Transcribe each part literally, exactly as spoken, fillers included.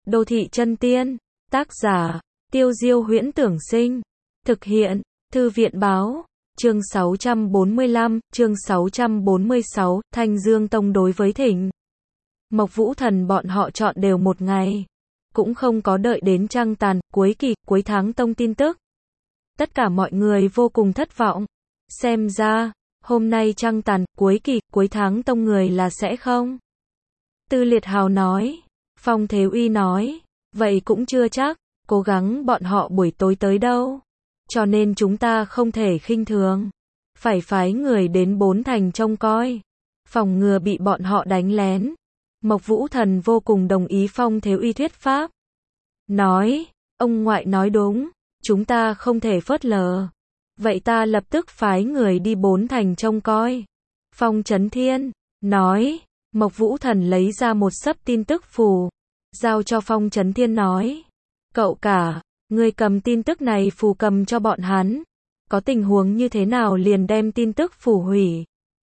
Đô thị chân tiên, tác giả, Tiêu Diêu Huyễn Tưởng Sinh, thực hiện, Thư viện báo, chương sáu trăm bốn mươi lăm, chương sáu trăm bốn mươi sáu, Thanh Dương Tông đối với Thịnh Mộc Vũ Thần bọn họ chọn đều một ngày, cũng không có đợi đến trăng tàn, cuối kỳ, cuối tháng tông tin tức. Tất cả mọi người vô cùng thất vọng, xem ra, hôm nay trăng tàn, cuối kỳ, cuối tháng tông người là sẽ không. Tư Liệt Hào nói, Phong Thế Uy nói, vậy cũng chưa chắc, cố gắng bọn họ buổi tối tới đâu. Cho nên chúng ta không thể khinh thường, phải phái người đến bốn thành trông coi, phòng ngừa bị bọn họ đánh lén. Mộc Vũ Thần vô cùng đồng ý Phong Thế Uy thuyết pháp. Nói, ông ngoại nói đúng, chúng ta không thể phớt lờ. Vậy ta lập tức phái người đi bốn thành trông coi. Phong Chấn Thiên nói, Mộc Vũ Thần lấy ra một sấp tin tức phù, giao cho Phong Chấn Thiên nói, cậu cả, ngươi cầm tin tức này phù cầm cho bọn hắn, có tình huống như thế nào liền đem tin tức phù hủy,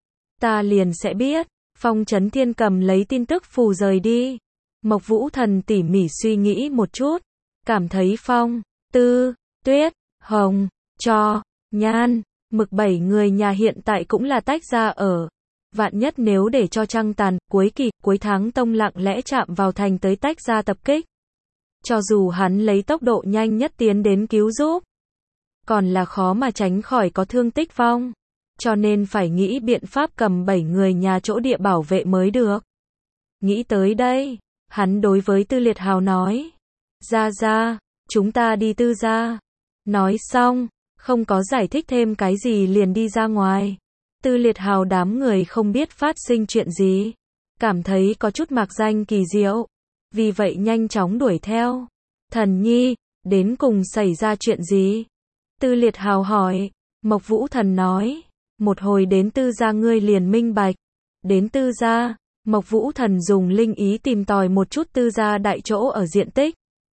ta liền sẽ biết. Phong Chấn Thiên cầm lấy tin tức phù rời đi. Mộc Vũ Thần tỉ mỉ suy nghĩ một chút, cảm thấy Phong, Tư, Tuyết, Hồng, Cho, Nhan, Mực bảy người nhà hiện tại cũng là tách ra ở. Vạn nhất nếu để cho trăng tàn, cuối kỳ, cuối tháng tông lặng lẽ chạm vào thành tới tách ra tập kích. Cho dù hắn lấy tốc độ nhanh nhất tiến đến cứu giúp, còn là khó mà tránh khỏi có thương tích vong. Cho nên phải nghĩ biện pháp cầm bảy người nhà chỗ địa bảo vệ mới được. Nghĩ tới đây, hắn đối với Tư Liệt Hào nói, ra ra, chúng ta đi Tư gia. Nói xong, không có giải thích thêm cái gì liền đi ra ngoài. Tư Liệt Hào đám người không biết phát sinh chuyện gì, cảm thấy có chút mạc danh kỳ diệu, vì vậy nhanh chóng đuổi theo. Thần nhi, đến cùng xảy ra chuyện gì? Tư Liệt Hào hỏi. Mộc Vũ Thần nói, một hồi đến Tư gia ngươi liền minh bạch. Đến Tư gia, Mộc Vũ Thần dùng linh ý tìm tòi một chút Tư gia đại chỗ ở diện tích.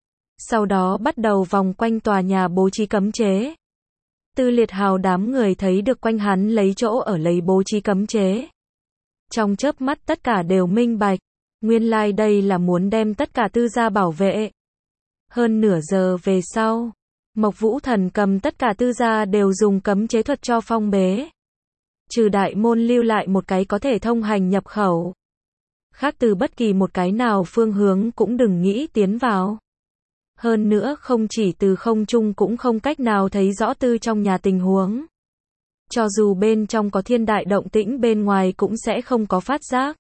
Sau đó bắt đầu vòng quanh tòa nhà bố trí cấm chế. Tư Liệt Hào đám người thấy được quanh hắn lấy chỗ ở lấy bố trí cấm chế. Trong chớp mắt tất cả đều minh bạch, nguyên lai like đây là muốn đem tất cả Tư gia bảo vệ. Hơn nửa giờ về sau, Mộc Vũ Thần cầm tất cả Tư gia đều dùng cấm chế thuật cho phong bế. Trừ đại môn lưu lại một cái có thể thông hành nhập khẩu. Khác từ bất kỳ một cái nào phương hướng cũng đừng nghĩ tiến vào. Hơn nữa không chỉ từ không trung cũng không cách nào thấy rõ Tư trong nhà tình huống. Cho dù bên trong có thiên đại động tĩnh bên ngoài cũng sẽ không có phát giác.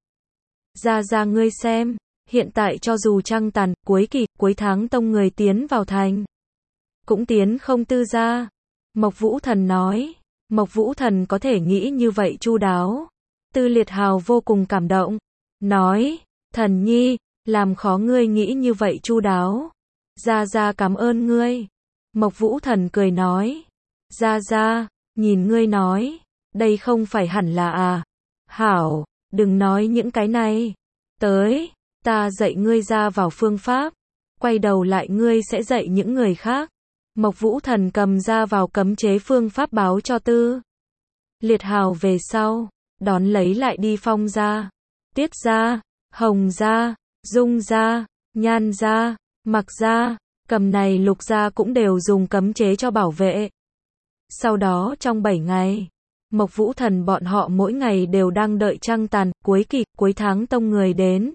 Ra ra ngươi xem, hiện tại cho dù trăng tàn, cuối kỳ, cuối tháng tông người tiến vào thành, cũng tiến không Tư gia. Mộc Vũ Thần nói, Mộc Vũ Thần có thể nghĩ như vậy chu đáo. Tư Liệt Hào vô cùng cảm động, nói, thần nhi, làm khó ngươi nghĩ như vậy chu đáo. Gia Gia cảm ơn ngươi. Mộc Vũ Thần cười nói, Gia Gia, nhìn ngươi nói, đây không phải hẳn là à. Hảo, đừng nói những cái này. Tới, ta dạy ngươi ra vào phương pháp. Quay đầu lại ngươi sẽ dạy những người khác. Mộc Vũ Thần cầm ra vào cấm chế phương pháp báo cho Tư Liệt Hào về sau, đón lấy lại đi Phong gia, Tiết gia, Hồng gia, Dung gia, Nhan gia, Mặc gia, cầm này Lục gia cũng đều dùng cấm chế cho bảo vệ. Sau đó trong bảy ngày, Mộc Vũ Thần bọn họ mỗi ngày đều đang đợi trăng tàn, cuối kỳ, cuối tháng tông người đến.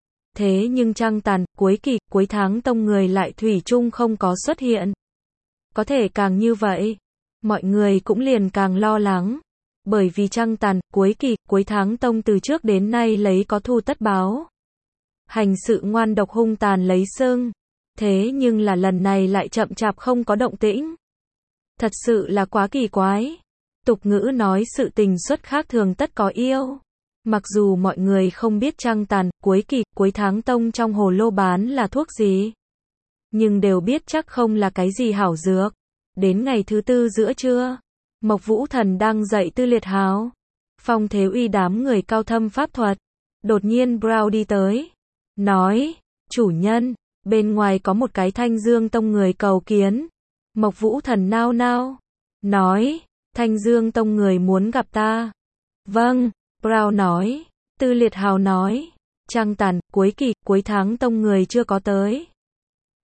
Thế nhưng trăng tàn, cuối kỳ, cuối tháng tông người lại thủy chung không có xuất hiện. Có thể càng như vậy, mọi người cũng liền càng lo lắng. Bởi vì trăng tàn, cuối kỳ, cuối tháng tông từ trước đến nay lấy có thu tất báo. Hành sự ngoan độc hung tàn lấy sưng. Thế nhưng là lần này lại chậm chạp không có động tĩnh. Thật sự là quá kỳ quái. Tục ngữ nói sự tình xuất khác thường tất có yêu. Mặc dù mọi người không biết trăng tàn, cuối kỳ, cuối tháng tông trong hồ lô bán là thuốc gì, nhưng đều biết chắc không là cái gì hảo dược. Đến ngày thứ tư giữa trưa, Mộc Vũ Thần đang dạy Tư Liệt Hào, Phong Thế Uy đám người cao thâm pháp thuật. Đột nhiên Brown đi tới, nói, chủ nhân, bên ngoài có một cái Thanh Dương Tông người cầu kiến. Mộc Vũ Thần nao nao, nói, Thanh Dương Tông người muốn gặp ta. Vâng, Brown nói. Tư Liệt Hào nói, trăng tàn, cuối kỳ, cuối tháng tông người chưa có tới.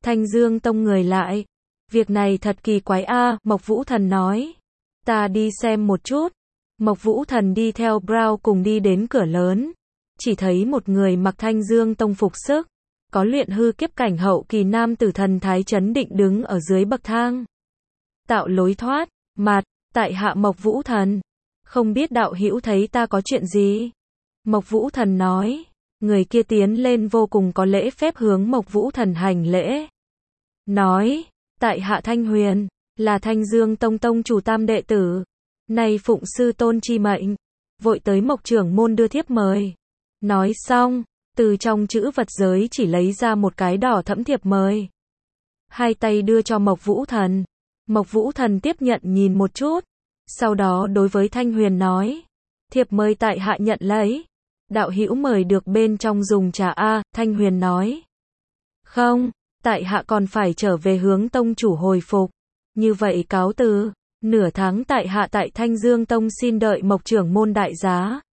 Thanh Dương Tông người lại. Việc này thật kỳ quái a, Mộc Vũ Thần nói. Ta đi xem một chút. Mộc Vũ Thần đi theo Brown cùng đi đến cửa lớn. Chỉ thấy một người mặc Thanh Dương Tông phục sức, có luyện hư kiếp cảnh hậu kỳ nam tử thần thái chấn định đứng ở dưới bậc thang. Tạo lối thoát, mặt, tại hạ Mộc Vũ Thần. Không biết đạo hữu thấy ta có chuyện gì? Mộc Vũ Thần nói. Người kia tiến lên vô cùng có lễ phép hướng Mộc Vũ Thần hành lễ. Nói, tại hạ Thanh Huyền, là Thanh Dương Tông tông chủ tam đệ tử. Nay phụng sư tôn chi mệnh, vội tới Mộc trưởng môn đưa thiếp mời. Nói xong, từ trong chữ vật giới chỉ lấy ra một cái đỏ thẫm thiệp mời. Hai tay đưa cho Mộc Vũ Thần. Mộc Vũ Thần tiếp nhận nhìn một chút. Sau đó đối với Thanh Huyền nói. Thiệp mời tại hạ nhận lấy. Đạo hữu mời được bên trong dùng trà a, Thanh Huyền nói. Không, tại hạ còn phải trở về hướng tông chủ hồi phục. Như vậy cáo từ. Nửa tháng tại hạ tại Thanh Dương Tông xin đợi Mộc trưởng môn đại giá.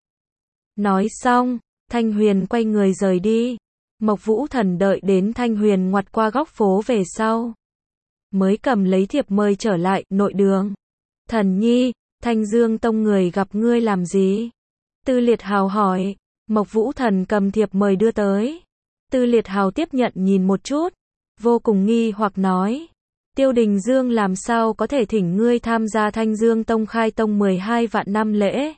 Nói xong, Thanh Huyền quay người rời đi. Mộc Vũ Thần đợi đến Thanh Huyền ngoặt qua góc phố về sau, mới cầm lấy thiệp mời trở lại nội đường. Thần nhi, Thanh Dương Tông người gặp ngươi làm gì? Tư Liệt Hào hỏi. Mộc Vũ Thần cầm thiệp mời đưa tới. Tư Liệt Hào tiếp nhận nhìn một chút, vô cùng nghi hoặc nói. Tiêu Đình Dương làm sao có thể thỉnh ngươi tham gia Thanh Dương Tông khai tông mười hai vạn năm lễ?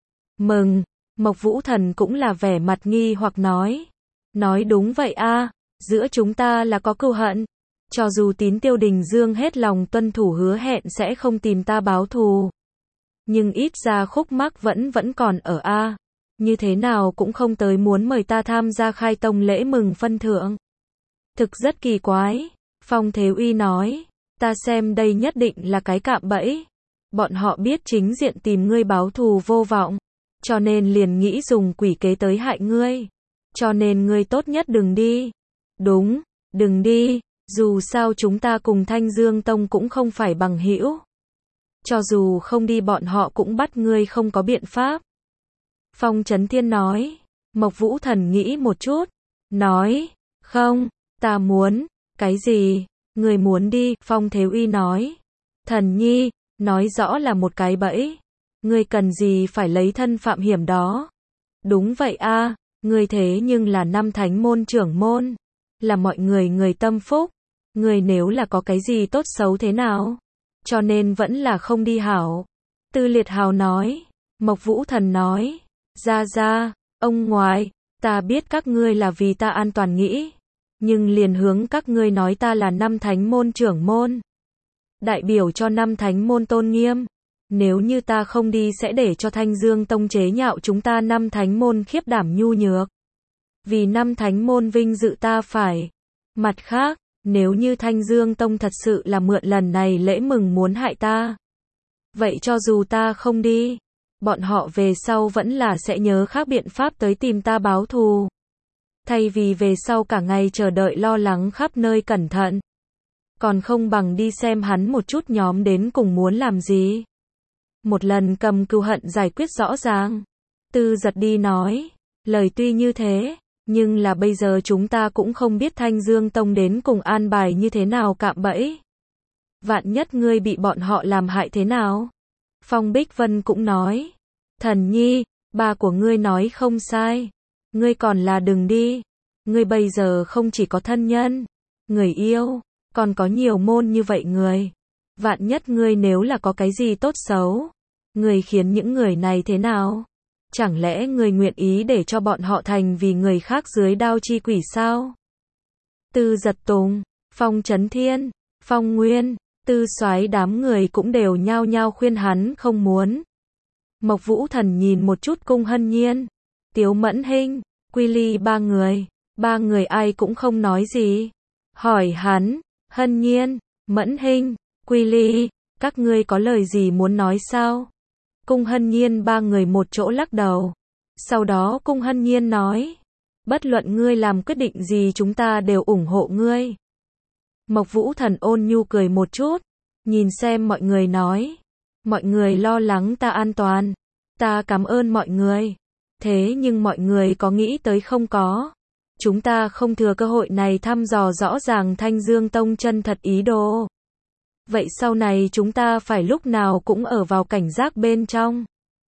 Mừng. Mộc Vũ Thần cũng là vẻ mặt nghi hoặc nói. Nói đúng vậy a, giữa chúng ta là có cừu hận. Cho dù tín Tiêu Đình Dương hết lòng tuân thủ hứa hẹn sẽ không tìm ta báo thù, nhưng ít ra khúc mắc vẫn vẫn còn ở a. Như thế nào cũng không tới muốn mời ta tham gia khai tông lễ mừng phân thượng. Thực rất kỳ quái. Phong Thế Uy nói. Ta xem đây nhất định là cái cạm bẫy. Bọn họ biết chính diện tìm ngươi báo thù vô vọng, cho nên liền nghĩ dùng quỷ kế tới hại ngươi. Cho nên ngươi tốt nhất đừng đi. Đúng, đừng đi. Dù sao chúng ta cùng Thanh Dương Tông cũng không phải bằng hữu. Cho dù không đi bọn họ cũng bắt ngươi không có biện pháp. Phong Chấn Thiên nói. Mộc Vũ Thần nghĩ một chút. Nói. Không, ta muốn. Cái gì? Người muốn đi, Phong Thế Uy nói. Thần nhi, nói rõ là một cái bẫy. Ngươi cần gì phải lấy thân phạm hiểm đó? Đúng vậy a, ngươi thế nhưng là năm thánh môn trưởng môn, là mọi người người tâm phúc. Ngươi nếu là có cái gì tốt xấu thế nào? Cho nên vẫn là không đi hảo. Tư Liệt Hào nói. Mộc Vũ Thần nói. Ra ra, ông ngoại, ta biết các ngươi là vì ta an toàn nghĩ. Nhưng liền hướng các ngươi nói ta là năm thánh môn trưởng môn, đại biểu cho năm thánh môn tôn nghiêm. Nếu như ta không đi sẽ để cho Thanh Dương Tông chế nhạo chúng ta năm thánh môn khiếp đảm nhu nhược. Vì năm thánh môn vinh dự ta phải. Mặt khác, nếu như Thanh Dương Tông thật sự là mượn lần này lễ mừng muốn hại ta, vậy cho dù ta không đi, bọn họ về sau vẫn là sẽ nhớ khác biện pháp tới tìm ta báo thù. Thay vì về sau cả ngày chờ đợi lo lắng khắp nơi cẩn thận, còn không bằng đi xem hắn một chút nhóm đến cùng muốn làm gì. Một lần cầm cừu hận giải quyết rõ ràng. Tư Giật đi nói. Lời tuy như thế, nhưng là bây giờ chúng ta cũng không biết Thanh Dương Tông đến cùng an bài như thế nào cạm bẫy. Vạn nhất ngươi bị bọn họ làm hại thế nào? Phong Bích Vân cũng nói. Thần nhi, ba của ngươi nói không sai. Ngươi còn là đừng đi. Ngươi bây giờ không chỉ có thân nhân, người yêu, còn có nhiều môn như vậy người. Vạn nhất ngươi nếu là có cái gì tốt xấu, ngươi khiến những người này thế nào? Chẳng lẽ ngươi nguyện ý để cho bọn họ thành vì người khác dưới đao chi quỷ sao? Tư Giật Tùng, Phong Chấn Thiên, Phong Nguyên, Tư Soái đám người cũng đều nhao nhao khuyên hắn không muốn. Mộc Vũ Thần nhìn một chút Cung Hân Nhiên, Tiếu Mẫn Hinh, Quy Ly ba người, ba người ai cũng không nói gì. Hỏi hắn, Hân Nhiên, Mẫn Hinh, Quy Ly, các ngươi có lời gì muốn nói sao? Cung Hân Nhiên ba người một chỗ lắc đầu. Sau đó Cung Hân Nhiên nói, bất luận ngươi làm quyết định gì chúng ta đều ủng hộ ngươi. Mộc Vũ Thần ôn nhu cười một chút, nhìn xem mọi người nói, mọi người lo lắng ta an toàn, ta cảm ơn mọi người. Thế nhưng mọi người có nghĩ tới không có? Chúng ta không thừa cơ hội này thăm dò rõ ràng Thanh Dương Tông chân thật ý đồ. Vậy sau này chúng ta phải lúc nào cũng ở vào cảnh giác bên trong.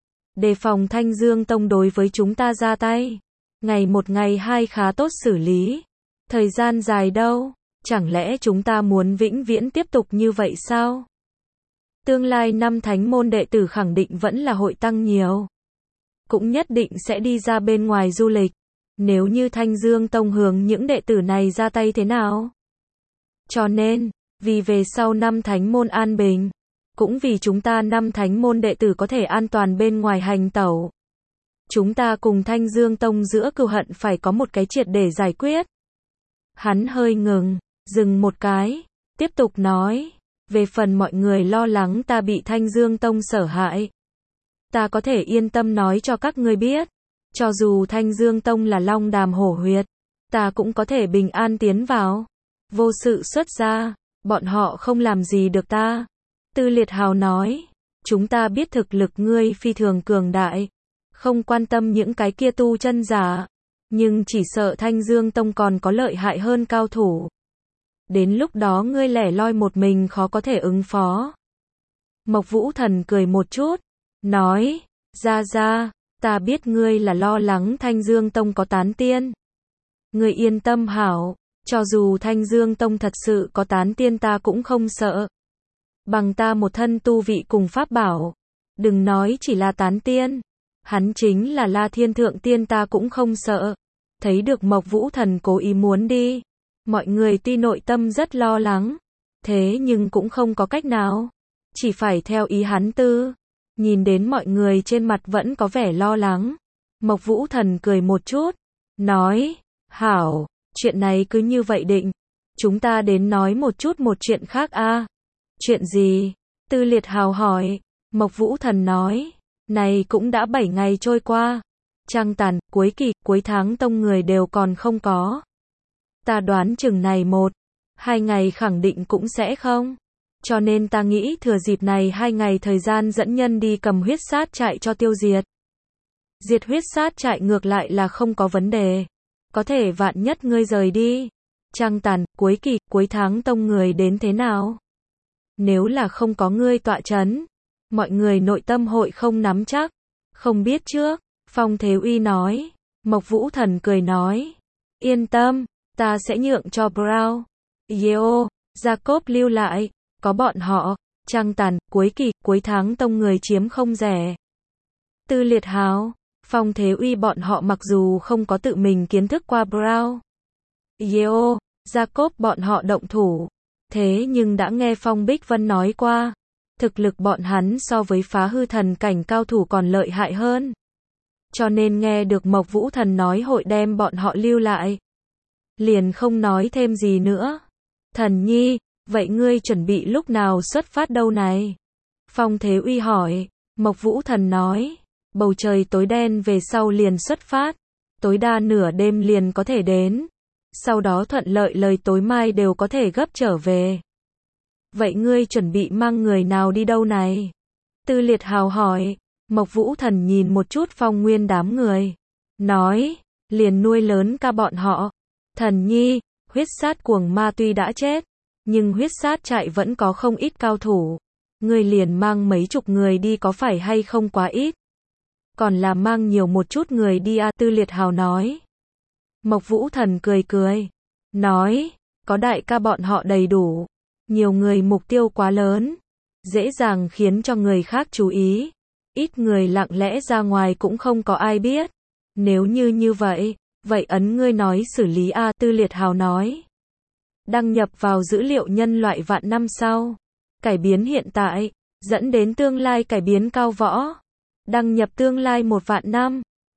Đề phòng Thanh Dương Tông đối với chúng ta ra tay. Ngày một ngày hai khá tốt xử lý. Thời gian dài đâu? Chẳng lẽ chúng ta muốn vĩnh viễn tiếp tục như vậy sao? Tương lai năm thánh môn đệ tử khẳng định vẫn là hội tăng nhiều. Cũng nhất định sẽ đi ra bên ngoài du lịch. Nếu như Thanh Dương Tông hướng những đệ tử này ra tay thế nào? Cho nên, vì về sau năm thánh môn an bình, cũng vì chúng ta năm thánh môn đệ tử có thể an toàn bên ngoài hành tẩu. Chúng ta cùng Thanh Dương Tông giữa cừu hận phải có một cái triệt để giải quyết. Hắn hơi ngừng, dừng một cái, tiếp tục nói, về phần mọi người lo lắng ta bị Thanh Dương Tông sở hại. Ta có thể yên tâm nói cho các ngươi biết, cho dù Thanh Dương Tông là long đàm hổ huyệt, ta cũng có thể bình an tiến vào. Vô sự xuất ra, bọn họ không làm gì được ta. Tư Liệt Hào nói, chúng ta biết thực lực ngươi phi thường cường đại, không quan tâm những cái kia tu chân giả, nhưng chỉ sợ Thanh Dương Tông còn có lợi hại hơn cao thủ. Đến lúc đó ngươi lẻ loi một mình khó có thể ứng phó. Mộc Vũ Thần cười một chút, nói, ra ra, ta biết ngươi là lo lắng Thanh Dương Tông có tán tiên. Ngươi yên tâm hảo, cho dù Thanh Dương Tông thật sự có tán tiên ta cũng không sợ. Bằng ta một thân tu vị cùng pháp bảo, đừng nói chỉ là tán tiên, hắn chính là La Thiên Thượng Tiên ta cũng không sợ. Thấy được Mộc Vũ Thần cố ý muốn đi, mọi người tuy nội tâm rất lo lắng, thế nhưng cũng không có cách nào, chỉ phải theo ý hắn tư. Nhìn đến mọi người trên mặt vẫn có vẻ lo lắng, Mộc Vũ Thần cười một chút, nói, hảo, chuyện này cứ như vậy định, chúng ta đến nói một chút một chuyện khác a. À? Chuyện gì? Tư Liệt Hào hỏi. Mộc Vũ Thần nói, này cũng đã bảy ngày trôi qua, trăng tàn, cuối kỳ, cuối tháng tông người đều còn không có. Ta đoán chừng này một, hai ngày khẳng định cũng sẽ không. Cho nên ta nghĩ thừa dịp này hai ngày thời gian dẫn nhân đi cầm huyết sát trại cho tiêu diệt. Diệt huyết sát trại ngược lại là không có vấn đề. Có thể vạn nhất ngươi rời đi. Trăng tàn, cuối kỳ, cuối tháng tông người đến thế nào? Nếu là không có ngươi tọa chấn, mọi người nội tâm hội không nắm chắc. Không biết trước, Phong Thế Uy nói. Mộc Vũ Thần cười nói, yên tâm, ta sẽ nhượng cho Brown, Yeo, Jacob lưu lại. Có bọn họ, trăng tàn, cuối kỳ, cuối tháng tông người chiếm không rẻ. Tư Liệt Hào, Phong Thế Uy bọn họ mặc dù không có tự mình kiến thức qua Brown, Yeo, Jacob bọn họ động thủ, thế nhưng đã nghe Phong Bích Vân nói qua, thực lực bọn hắn so với phá hư thần cảnh cao thủ còn lợi hại hơn. Cho nên nghe được Mộc Vũ Thần nói hội đem bọn họ lưu lại, liền không nói thêm gì nữa. Thần nhi, vậy ngươi chuẩn bị lúc nào xuất phát đâu này? Phong Thế Uy hỏi. Mộc Vũ Thần nói, bầu trời tối đen về sau liền xuất phát, tối đa nửa đêm liền có thể đến, sau đó thuận lợi lời tối mai đều có thể gấp trở về. Vậy ngươi chuẩn bị mang người nào đi đâu này? Tư Liệt Hào hỏi. Mộc Vũ Thần nhìn một chút Phong Nguyên đám người, nói, liền nuôi lớn ca bọn họ. Thần nhi, huyết sát cuồng ma tuy đã chết, nhưng huyết sát trại vẫn có không ít cao thủ. Ngươi liền mang mấy chục người đi có phải hay không quá ít? Còn là mang nhiều một chút người đi à? Tư Liệt Hào nói. Mộc Vũ Thần cười cười, nói, có đại ca bọn họ đầy đủ, nhiều người mục tiêu quá lớn, dễ dàng khiến cho người khác chú ý, ít người lặng lẽ ra ngoài cũng không có ai biết. Nếu như như vậy, vậy ấn ngươi nói xử lý a. À? Tư Liệt Hào nói. Đăng nhập vào dữ liệu nhân loại vạn năm sau, cải biến hiện tại, dẫn đến tương lai cải biến cao võ. Đăng nhập tương lai một vạn năm.